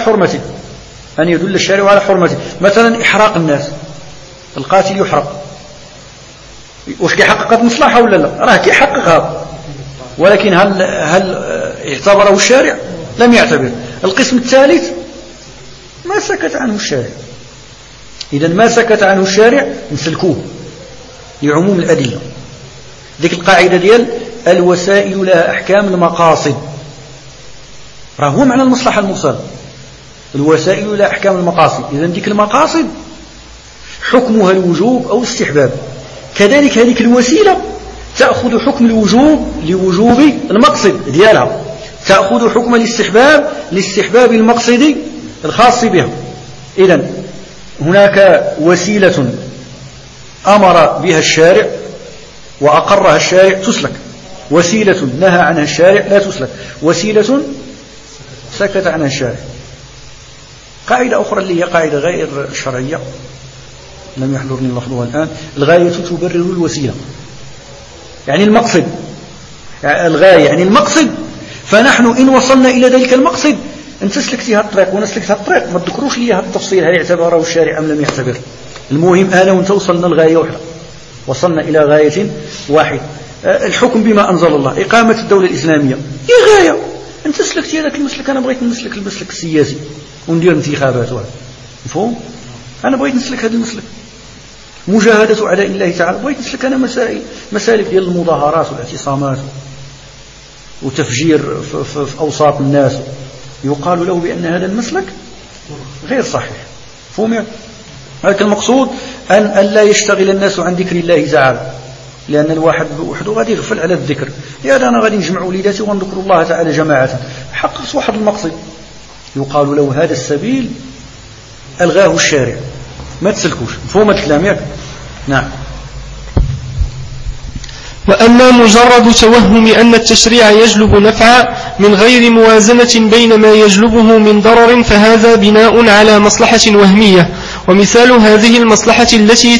حرمته، مثلا إحراق الناس، القاتل يحرق، وش كيحقق مصلحة ولا لا؟ راه كيحققها، ولكن هل اعتبره الشارع؟ لم يعتبر. القسم الثالث ما سكت عنه الشارع. إذا ما سكت عنه الشارع نسلكوه لعموم الأدلة. ذيك القاعدة ديال الوسائل لها أحكام المقاصد، راه هو معنى المصلحة المرسلة، الوسائل لها أحكام المقاصد. إذا ذيك المقاصد حكمها الوجوب أو الاستحباب، كذلك هذه الوسيلة تأخذ حكم الوجوب لوجوب المقصد ديالها، تأخذ حكم الاستحباب لاستحباب المقصد الخاص بها. إذن هناك وسيلة أمر بها الشارع وأقرها الشارع تسلك، وسيلة نهى عنها الشارع لا تسلك، وسيلة سكت عنها الشارع. قاعدة أخرى اللي هي قاعدة غير شرعية لم يحضرني لفظها الآن، الغاية تبرر الوسيلة، يعني المقصد، الغاية يعني المقصد. فنحن إن وصلنا إلى ذلك المقصد أن تسلكت هذا الطريق ونسلكت هذا الطريق، ما تذكروش لي هذا التفصيل هل اعتبره الشارع أم لم يعتبر. المهم أنا وأنت وصلنا لغاية واحدة، وصلنا إلى غاية واحدة، الحكم بما أنزل الله، إقامة الدولة الإسلامية هي غاية. أنت سلكت هذاك المسلك، أنا بغيت نسلك المسلك السياسي وندير انتخابات، مفهوم؟ أنا بغيت نسلك هذا المسلك، مجاهدة أعداء الله تعالى، بغيت نسلك أنا مسالك ديال المظاهرات والاعتصامات وتفجير في أوساط الناس، يقال له بأن هذا المسلك غير صحيح. فهم؟ هذا المقصود أن لا يشتغل الناس عن ذكر الله تعالى، لأن الواحد بوحده غادي يغفل على الذكر. لهذا أنا غادي نجمع وليداتي ونذكر الله تعالى جماعة، حققت واحد المقصد، يقال له هذا السبيل ألغاه الشارع، ما تسلكوش. مفهوم الكلام ياك؟ نعم. وأما مجرد توهم أن التشريع يجلب نفعا من غير موازنة بين ما يجلبه من ضرر، فهذا بناء على مصلحة وهمية. ومثال هذه المصلحة التي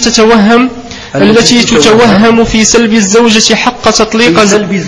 تتوهم في سلب الزوجة حق تطليق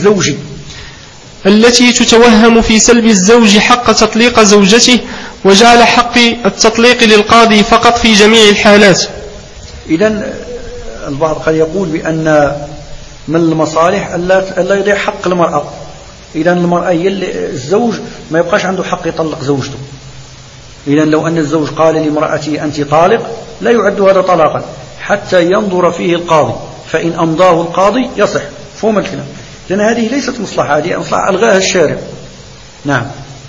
حق تطليق زوجته، وجعل حق التطليق للقاضي فقط في جميع الحالات. إذن البعض قد يقول بأن من المصالح ألا يضيع حق المرأة. إذن المرأة هي الزوج ما يبقاش عنده حق يطلق زوجته. إذن لو أن الزوج قال لامرأته أنت طالق لا يعد هذا طلاقا حتى ينظر فيه القاضي، فإن أمضاه القاضي يصح. فهم الكلام؟ لأن هذه ليست مصلحة، هذه مصلحة ألغاها الشارع. نعم.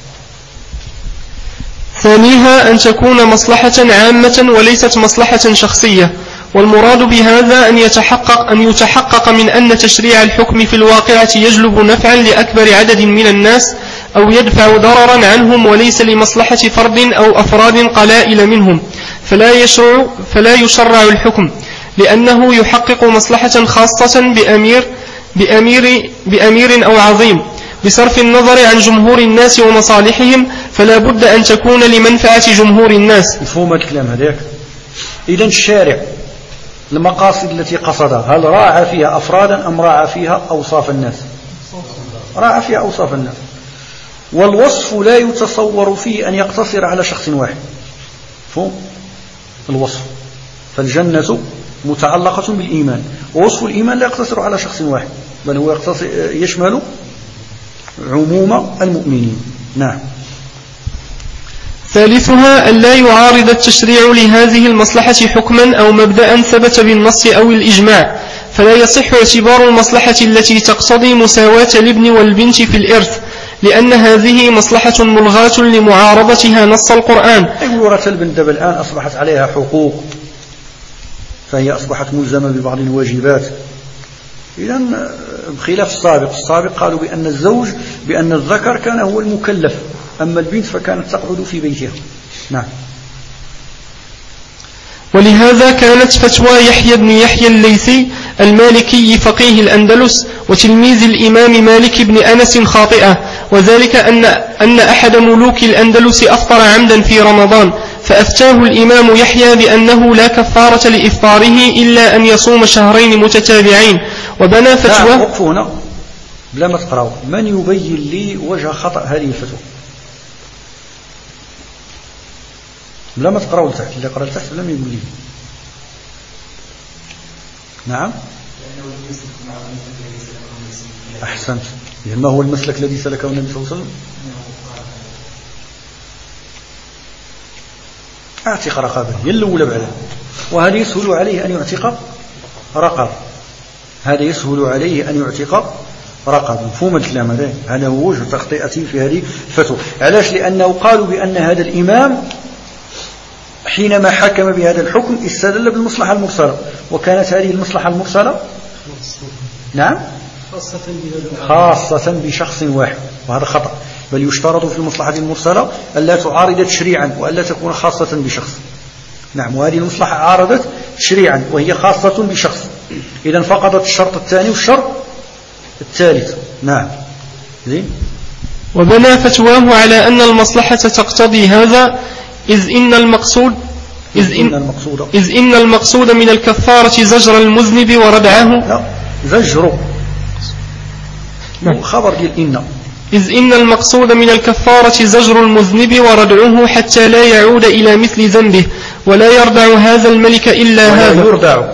ثانيها أن تكون مصلحة عامة وليست مصلحة شخصية. والمراد بهذا أن يتحقق من أن تشريع الحكم في الواقعة يجلب نفعا لأكبر عدد من الناس أو يدفع ضررا عنهم، وليس لمصلحة فرد أو أفراد قلائل منهم، فلا يشرع الحكم، لأنه يحقق مصلحة خاصة بأمير أو عظيم، بصرف النظر عن جمهور الناس ومصالحهم، فلا بد أن تكون لمنفعة جمهور الناس. مفهوم الكلام هذاك؟ إذن الشارع المقاصد التي قصدها هل راعى فيها أفرادا أم راعى فيها أوصاف الناس؟ راعى فيها أوصاف الناس. والوصف لا يتصور فيه أن يقتصر على شخص واحد. فهم؟ الوصف، فالجنة متعلقة بالإيمان، ووصف الإيمان لا يقتصر على شخص واحد، بل هو يشمل عموم المؤمنين. نعم. ثالثها أن لا يعارض التشريع لهذه المصلحة حكما أو مبدأ ثبت بالنص أو الإجماع، فلا يصح اعتبار المصلحة التي تقتضي مساواة الابن والبنت في الإرث، لأن هذه مصلحة ملغاة لمعارضتها نص القرآن. ورث البنت الآن أصبحت عليها حقوق، فهي أصبحت ملزمة ببعض الواجبات. إذن بخلاف السابق قالوا بأن الذكر كان هو المكلف، أما البنت فكانت تقعد في بيتها. نعم. ولهذا كانت فتوى يحيى بن يحيى الليثي المالكي فقيه الأندلس وتلميذ الإمام مالك بن أنس خاطئة، وذلك أن أحد ملوك الأندلس أفطر عمدا في رمضان، فأفتاه الإمام يحيى بأنه لا كفارة لإفطاره إلا أن يصوم شهرين متتابعين، وبنى فتوى. وقفوا هنا بلا ما تقرأوا، من يبين لي وجه خطأ هذه الفتوى؟ بلا ما تقرأوا لتحت، اللي قرأ لتحت لم يقول لي. نعم. أحسنت. ما هو المسلك الذي سلكه النبي صلى الله عليه وسلم؟ أعتق رقبة هي الأولى بعدها، وهذا يسهل عليه أن يعتق رقبة، هذا يسهل عليه أن يعتق رقبة. مفهوم الكلام هذا هو وجه تخطئتي في هذه الفتوى. علاش؟ لأنه قالوا بأن هذا الإمام حينما حكم بهذا الحكم استدل بالمصلحة المرسلة، وكانت هذه المصلحة المرسلة نعم خاصة بشخص واحد، وهذا خطأ، بل يشترط في المصلحة المرسلة ألا تعارض تشريعا وألا تكون خاصة بشخص. نعم، وهذه المصلحة عارضت تشريعا وهي خاصة بشخص، إذن فقدت الشرط الثاني والشرط الثالث. نعم زين. وبنى فتواه على أن المصلحة تقتضي هذا، إذ إن المقصود من الكفارة زجر المذنب وردعه. لا، زجر خبر ديال إن. إذ إن المقصود من الكفارة زجر المذنب وردعه حتى لا يعود إلى مثل ذنبه، ولا يردع هذا الملك إلا هذا،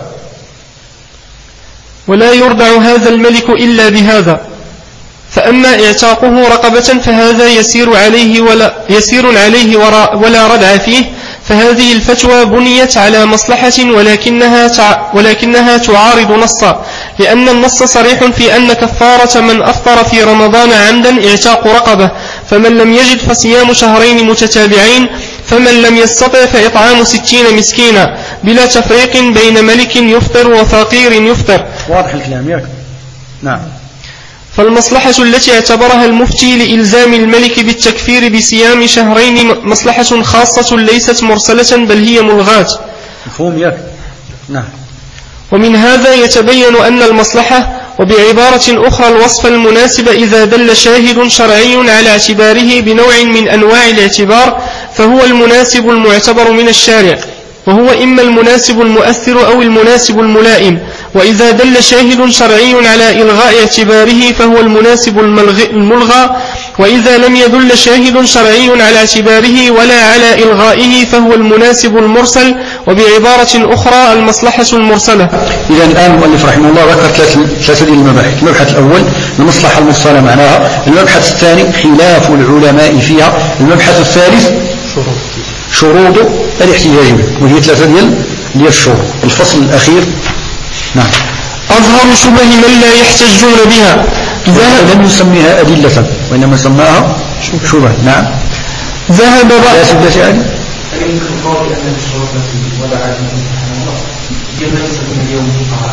ولا يردع هذا الملك إلا بهذا. فأما إعتاقه رقبة فهذا يسير عليه ولا ردع فيه، فهذه الفتوى بنيت على مصلحة ولكنها تعارض نصا، لأن النص صريح في أن كفارة من أفطر في رمضان عمدا إعتاق رقبة، فمن لم يجد فصيام شهرين متتابعين، فمن لم يستطع فإطعام 60 مسكينا، بلا تفريق بين ملك يفطر وفقير يفطر. واضح الكلام ياك؟ نعم. فالمصلحة التي اعتبرها المفتي لإلزام الملك بالتكفير بصيام شهرين مصلحة خاصة ليست مرسلة بل هي ملغاة. مفهوم ياك؟ نعم. ومن هذا يتبين أن المصلحة، وبعبارة أخرى الوصف المناسب، إذا دل شاهد شرعي على اعتباره بنوع من أنواع الاعتبار فهو المناسب المعتبر من الشارع، وهو إما المناسب المؤثر أو المناسب الملائم. وإذا دل شاهد شرعي على إلغاء اعتباره فهو المناسب الملغى، وإذا لم يدل شاهد شرعي على اعتباره ولا على إلغائه فهو المناسب المرسل، وبعبارة أخرى المصلحة المرسلة. إذا الآن المؤلف رحمه الله ذكر ثلاثة المباحث. المبحث الأول المصلحة المرسلة معناها، المبحث الثاني خلاف العلماء فيها، المبحث الثالث شروط الاحتجاج به، وهي ثلاثة ديال الشروط. الفصل الأخير نعم. أظهر شبه من لا يحتجون بها، لم يسميها أدلة وإنما سماها شبه. نعم. ذهب بعض سبلة يعني يمكن القول أن الشروط التي وضعها النبي سبحانه الله هي ليست من اليوم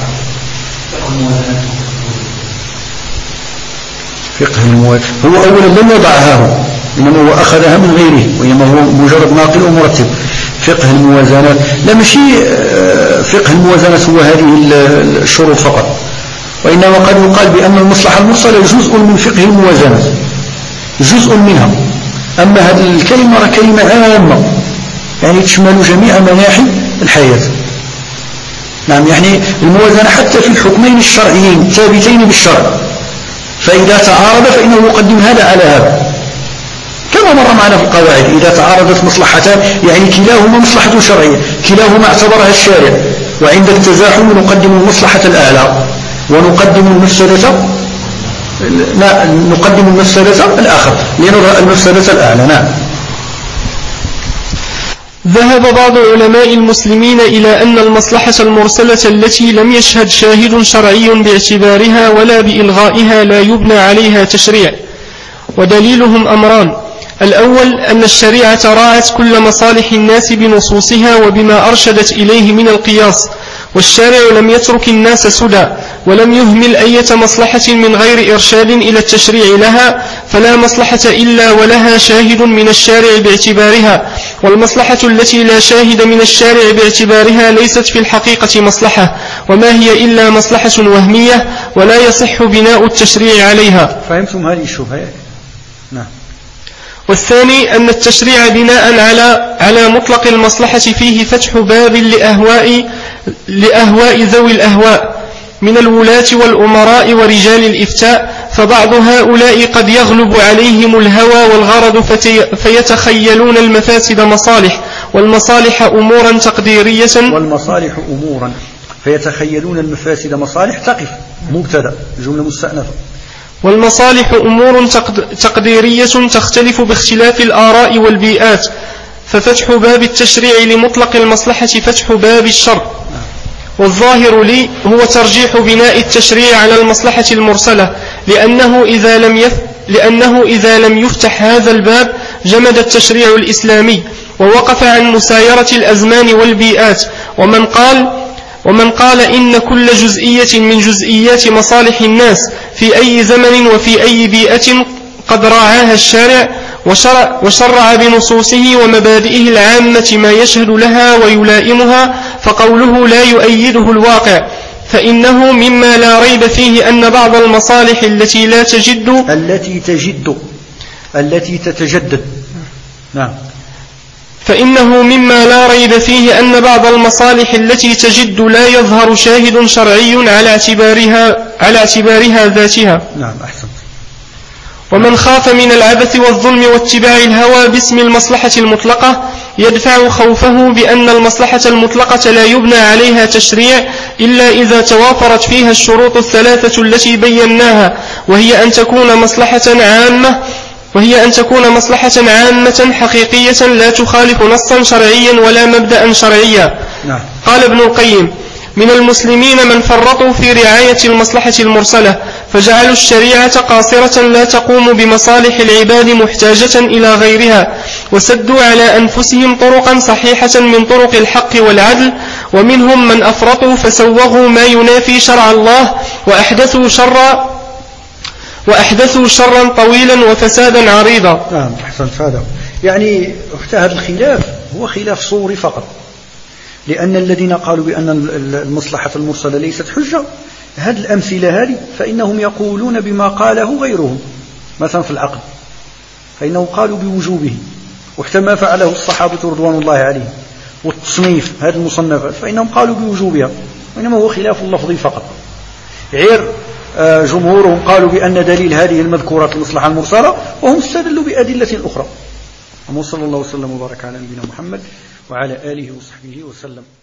فقه الموازنة. هو أولا لم يضعها هو، إنما هو أخذها من غيره، وإنما هو مجرد ناقل ومرتب. فقه الموازنات لا ماشي فقه الموازنات هو هذه الشروط فقط، وإنما قد يقال بأن المصلحة المرسلة جزء من فقه الموازنات، جزء منها. أما هذه الكلمة كلمة عامة يعني تشمل جميع مناحي الحياة. نعم، يعني الموازنة حتى في الحكمين الشرعيين الثابتين بالشرع، فإذا تعارض فإنه يقدم هذا على هذا، كما مر معنا في القواعد. إذا تعارضت مصلحتان يعني كلاهما مصلحة شرعية، كلاهما اعتبرها الشارع، وعند التزاحم نقدم المصلحة الأعلى ونقدم المفسدة الآخر لنرى المفسدة الأعلى. نعم. ذهب بعض علماء المسلمين إلى أن المصلحة المرسلة التي لم يشهد شاهد شرعي باعتبارها ولا بإلغائها لا يبنى عليها تشريع، ودليلهم أمران: الأول أن الشريعة راعت كل مصالح الناس بنصوصها وبما أرشدت إليه من القياس، والشارع لم يترك الناس سدى، ولم يهمل أي مصلحة من غير إرشاد إلى التشريع لها، فلا مصلحة إلا ولها شاهد من الشارع باعتبارها، والمصلحة التي لا شاهد من الشارع باعتبارها ليست في الحقيقة مصلحة، وما هي إلا مصلحة وهمية ولا يصح بناء التشريع عليها. فهمتم هذه الشبهة؟ نعم. والثاني أن التشريع بناء على مطلق المصلحة فيه فتح باب لأهواء ذوي الأهواء من الولاة والأمراء ورجال الإفتاء، فبعض هؤلاء قد يغلب عليهم الهوى والغرض فيتخيلون المفاسد مصالح، والمصالح أمورا تقديرية، فيتخيلون المفاسد مصالح. تقف مبتدأ جملة مستأنفة. والمصالح أمور تقديرية تختلف باختلاف الآراء والبيئات، ففتح باب التشريع لمطلق المصلحة فتح باب الشر. والظاهر لي هو ترجيح بناء التشريع على المصلحة المرسلة، لأنه إذا لم يفتح هذا الباب جمد التشريع الإسلامي ووقف عن مسايرة الأزمان والبيئات. ومن قال إن كل جزئية من جزئيات مصالح الناس في أي زمن وفي أي بيئة قد راعاها الشارع وشرع بنصوصه ومبادئه العامة ما يشهد لها ويلائمها، فقوله لا يؤيده الواقع، فإنه مما لا ريب فيه أن بعض المصالح التي تتجدد نعم، فإنه مما لا ريب فيه أن بعض المصالح التي تجد لا يظهر شاهد شرعي على اعتبارها ذاتها. نعم أحسنت. ومن خاف من العبث والظلم واتباع الهوى باسم المصلحة المطلقة يدفع خوفه بأن المصلحة المطلقة لا يبنى عليها تشريع إلا إذا توافرت فيها الشروط الثلاثة التي بيناها، وهي أن تكون مصلحة عامة حقيقية لا تخالف نصا شرعيا ولا مبدأ شرعيا. قال ابن القيم: من المسلمين من فرطوا في رعاية المصلحة المرسلة فجعلوا الشريعة قاصرة لا تقوم بمصالح العباد محتاجة إلى غيرها، وسدوا على أنفسهم طرقا صحيحة من طرق الحق والعدل. ومنهم من أفرطوا فسوغوا ما ينافي شرع الله وأحدثوا شرا طويلا وفسادا عريضا. نعم أحسن. هذا يعني هذا الخلاف هو خلاف صوري فقط، لأن الذين قالوا بأن المصلحة المرسلة ليست حجة، هذه الأمثلة هذه فإنهم يقولون بما قاله غيرهم، مثلا في العقد فإنهم قالوا بوجوبه، وحتى ما فعله الصحابة رضوان الله عليهم، والتصنيف هذه المصنفات فإنهم قالوا بوجوبها، وإنما هو خلاف اللفظي فقط. غير جمهورهم قالوا بأن دليل هذه المذكورات المصلحة المرسلة، وهم استدلوا بأدلة أخرى. وصلى الله وسلم وبارك على نبينا محمد وعلى آله وصحبه وسلم.